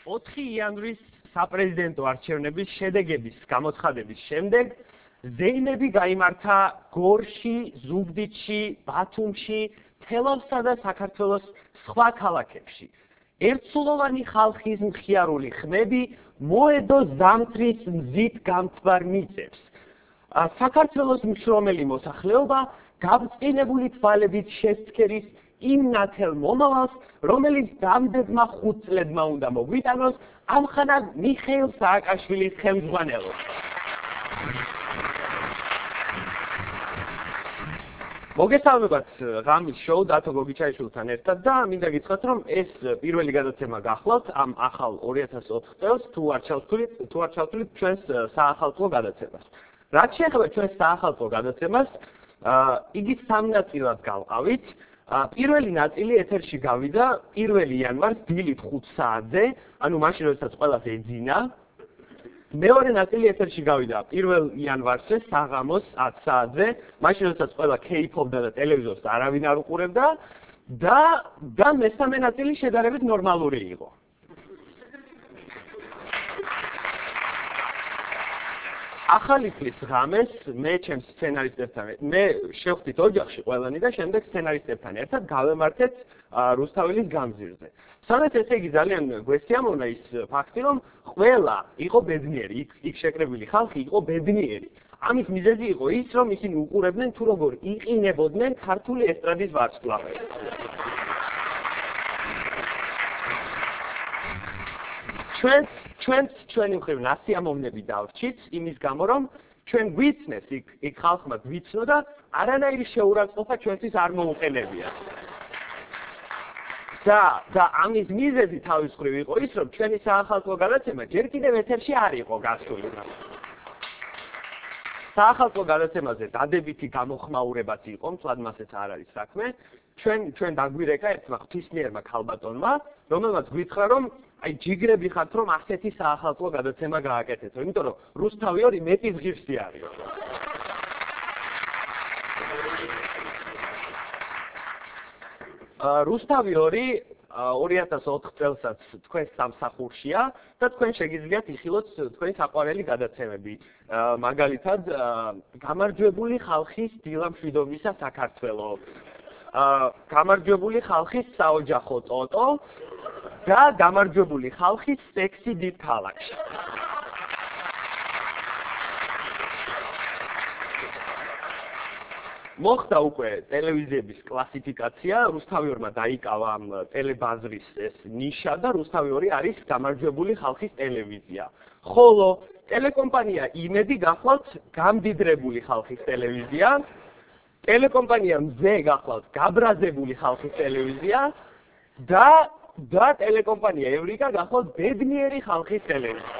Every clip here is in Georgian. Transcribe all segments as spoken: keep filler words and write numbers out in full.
ოთხი იანვრის საპრეზიდენტო არჩევნების შედეგების გამოცხადების შემდეგ ზეიმები გაიმართა გორში, ზუგდიდში, ბათუმში, თელავსა და საქართველოს სხვა ქალაქებში. ერთსულოვანი ხალხის მხიარული ხმები მოედო ზამთრის მზით გამთბარ მიწებს. საქართველოს მშრომელი მოსახლეობა გაბრწყინებული თვალებით შესცქერის იმ ნათელ მომავალს, რომელიც დამდებმა ხუთ წლებმა უნდა მოგვიტანოს ამხანად მიხეილ სააკაშვილის ხელმძღვანელობით. მოგესალმებათ ღამის შოუ დათო გოგიჩაიშვილთან ერთად და მინდა გითხრათ, რომ ეს პირველი გადაცემა გახლავთ ამ ახალ ორი ათას ოთხ წელს თუ არ ჩავთვლით, თუ არ ჩავთვლით ჩვენს საახალწლო გადაცემას. რაც შეეხება ჩვენს საახალწლო გადაცემას, იგი სამ ნაწილად გავყავით. პირველი ნაწილი ეთერში გავიდა პირველი იანვარს დილით ხუთ საათზე, ანუ მაშინ როდესაც ყველას ეძინა. მეორე ნაწილი ეთერში გავიდა პირველ იანვარსზე საღამოს ათ საათზე, მაშინ როდესაც ყველა კეიფობდა და ტელევიზორს არავინ არ უყურებდა და და მესამე ნაწილი შედარებით ნორმალური იყო. ახალი წლის ღამეს მე ჩემს სცენარისტებთან მე შევხვდით ოჯახში ყველანი და შემდეგ სცენარისტებთან ერთად გავემართეთ რუსთაველის გამზირზე. სადაც ესე იგი ძალიან გვესიამოვნა ის ფაქტი, რომ ყველა იყო ბედნიერი, იქ იქ შეკრებილი ხალხი იყო ბედნიერი. ამის მიზეზი იყო ის, რომ ისინი უყურებდნენ თუ როგორ იყინებოდნენ ქართული ესტრადის ვარსკვლავებს. ჩვენც ჩვენც ჩვენი მხრივ ნასიამოვნები დავრჩით იმის გამო, რომ ჩვენ გვიცნეს იქ იქ ხალხმა გვიცნო და არანაირი შეურაცხყოფა ჩვენთვის არ მოუყენებია. და და ამის მიზეზი თავის მხრივ იყო ის, რომ ჩვენი საახალწლო გადაცემა ჯერ კიდევ ეთერში არ იყო გასული. საახალწლო გადაცემაზე დადებითი გამოხმაურებაც იყო, მთლად მასეც არ არის საქმე. ჩვენ ჩვენ დაგვირეკა ერთმა ღვთისმიერმა ქალბატონმა, რომელმაც გვითხრა, რომ აი ჯიგრები ხართ, რომ ასეთი საახალწლო გადაცემა გააკეთეთო, იმიტომ რომ რუსთავი ორი მეტი ღირსი არის. რუსთავი ორი ორი ათას ოთხ წელსაც თქვენს სამსახურშია და თქვენ შეგიძლიათ იხილოთ თქვენი საყვარელი გადაცემები. მაგალითად, გამარჯვებული ხალხის დილამშვიდობისა საქართველო, გამარჯვებული ხალხის საოჯახო ტოტო და გამარჯვებული ხალხის სექსი დიდ ქალაქში. მოხდა უკვე ტელევიზიების კლასიფიკაცია, რუსთავი ორმა დაიკავა ამ ტელebazris ეს ნიშა და რუსთავი ორი არის გამარჯვებული ხალხის ტელევიზია. ხოლო ტელეკომპანია იმედი გახლავთ გამდიდრებული ხალხის ტელევიზია, ტელეკომპანია მზე გახლავთ გაბრაზებული ხალხის ტელევიზია და და ტელეკომპანია ევრიკა გახლავთ ბედნიერი ხალხის ტელევიზია.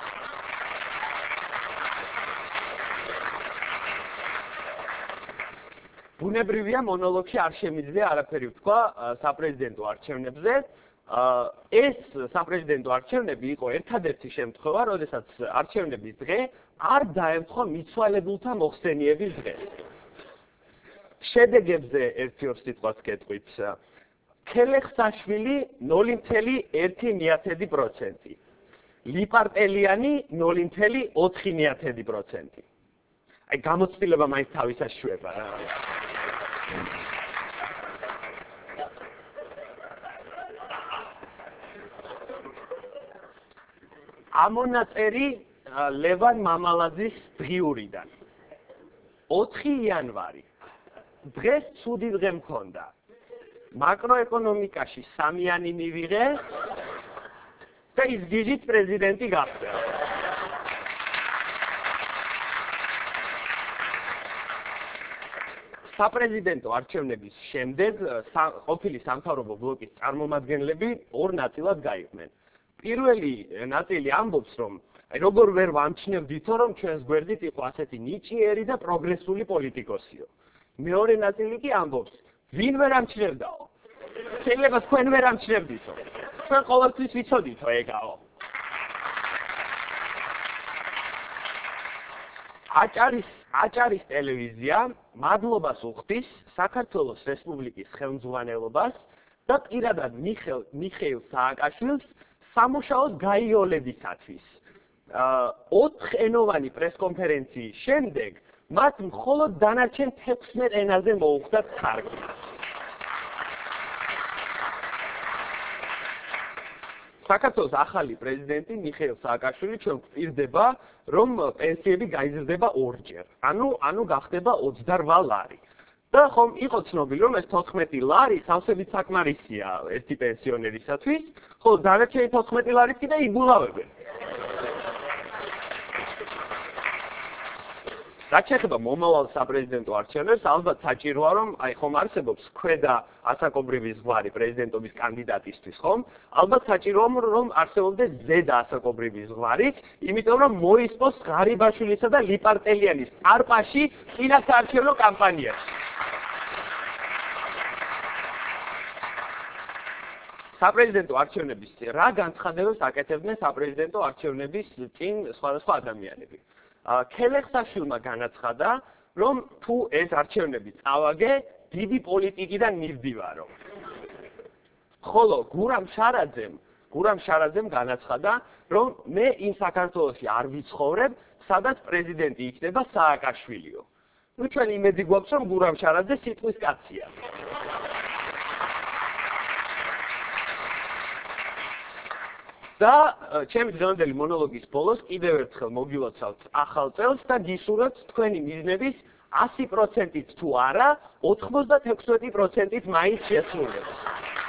ბუნებრივია მონოლოგში არ შემიძლია არაფერი ვთქვა საპრეზიდენტო არჩევნებზე. ეს საპრეზიდენტო არჩევნები იყო ერთადერთი შემთხვევა, როდესაც არჩევნების დღე არ დაემთხვა მიცვალებულთა მოხსენიების დღეს. შედეგებზე ერთი ორ სიტყვას გეტყვით. ქელეხსაშვილი ნული მცველი ერთი პროცენტი, ლიპარტელიანი ნული მცველი ოთხი პროცენტი. აი გამოცდილება მაინც თავისას შვება რა. ამონაწერი ლევან მამალაძის დღიურიდან. ოთხი იანვარი. დღეს ცუდი დღე მქონდა. მაკროეკონომიკაში სამიანი მივიღე და ის გიჟით პრეზიდენტი გახდა. საპრეზიდენტო არჩევნების შემდეგ ყოფილი სამთავრობო ბლოკის წარმომადგენლები ორ ნაწილად გაიყვნენ. პირველი ნაწილი ამბობს, რომ აი როგორ ვერ ვამჩნევდითო, რომ ჩვენს გვერდით იყო ასეთი ნიჭიერი და პროგრესული პოლიტიკოსიო. მეორე ნაწილი კი ამბობს, ვინ ვერ ამჩნევდაო? შეიძლება თქვენ ვერ ამჩნევდითო. ჩვენ ყოველთვის ვიცოდითო ეგაო. აჭარის აჭარის ტელევიზია მადლობას უხდის საქართველოს რესპუბლიკის ხელმძღვანელობას და პირადად მიხეილ მიხეილ სააკაშვილს სამუშაოს გაიოლებისათვის. ოთხენოვანი პრესკონფერენციის შემდეგ მათ მხოლოდ დანარჩენ თექვსმეტ ენაზე მოუხდათ თარგმნა. საქართველოს ახალი პრეზიდენტი მიხეილ სააკაშვილი ჩვენ გვპირდება, რომ პენსიები გაიზრდება ორჯერ. ანუ ანუ გახდება ოცდარვა ლარი. და ხომ იყო ცნობილი, რომ ეს თოთხმეტი ლარი სავსებით საკმარისია ერთი პენსიონერისათვის, ხოლო დანარჩენი თოთხმეტი ლარით კიდე იბულავებენ. რაც შეეხება მომავალ საპრეზიდენტო არჩევნებს, ალბათ საჭიროა, რომ აი ხომ არსებობს ქვედა ასაკობრივი ზღვარი პრეზიდენტობის კანდიდატისთვის, ხომ? ალბათ საჭიროა, რომ არსებობდეს ზედა ასაკობრივი ზღვარი, იმიტომ რომ მოისპოს ღარიბაშვილისა და ლიპარტელიანის წარპაში წინასაარჩევნო კამპანიაში. საპრეზიდენტო არჩევნების რა განცხადებებს აკეთებდნენ საპრეზიდენტო არჩევნების წინ სხვადასხვა ადამიანები. ქელეხსაშვილმა განაცხადა, რომ თუ ეს არჩევნები წავაგე, დიდი პოლიტიკიდან მივდივარო. ხოლო გურამ შარაძემ, გურამ შარაძემ განაცხადა, რომ მე იმ საქართველოში არ ვიცხოვრებ, სადაც პრეზიდენტი იქნება სააკაშვილიო. ნუ ჩვენ იმედი გვაქვს, რომ გურამ შარაძე სიტყვის კაცია. და ჩემი დღევანდელი მონოლოგის ბოლოს კიდევ ერთხელ მოგილოცავთ ახალ წელს და გისურვებთ თქვენი მიზნების ასი პროცენტით თუ არა, ოთხმოცდათექვსმეტი პროცენტით მაინც შესრულებას.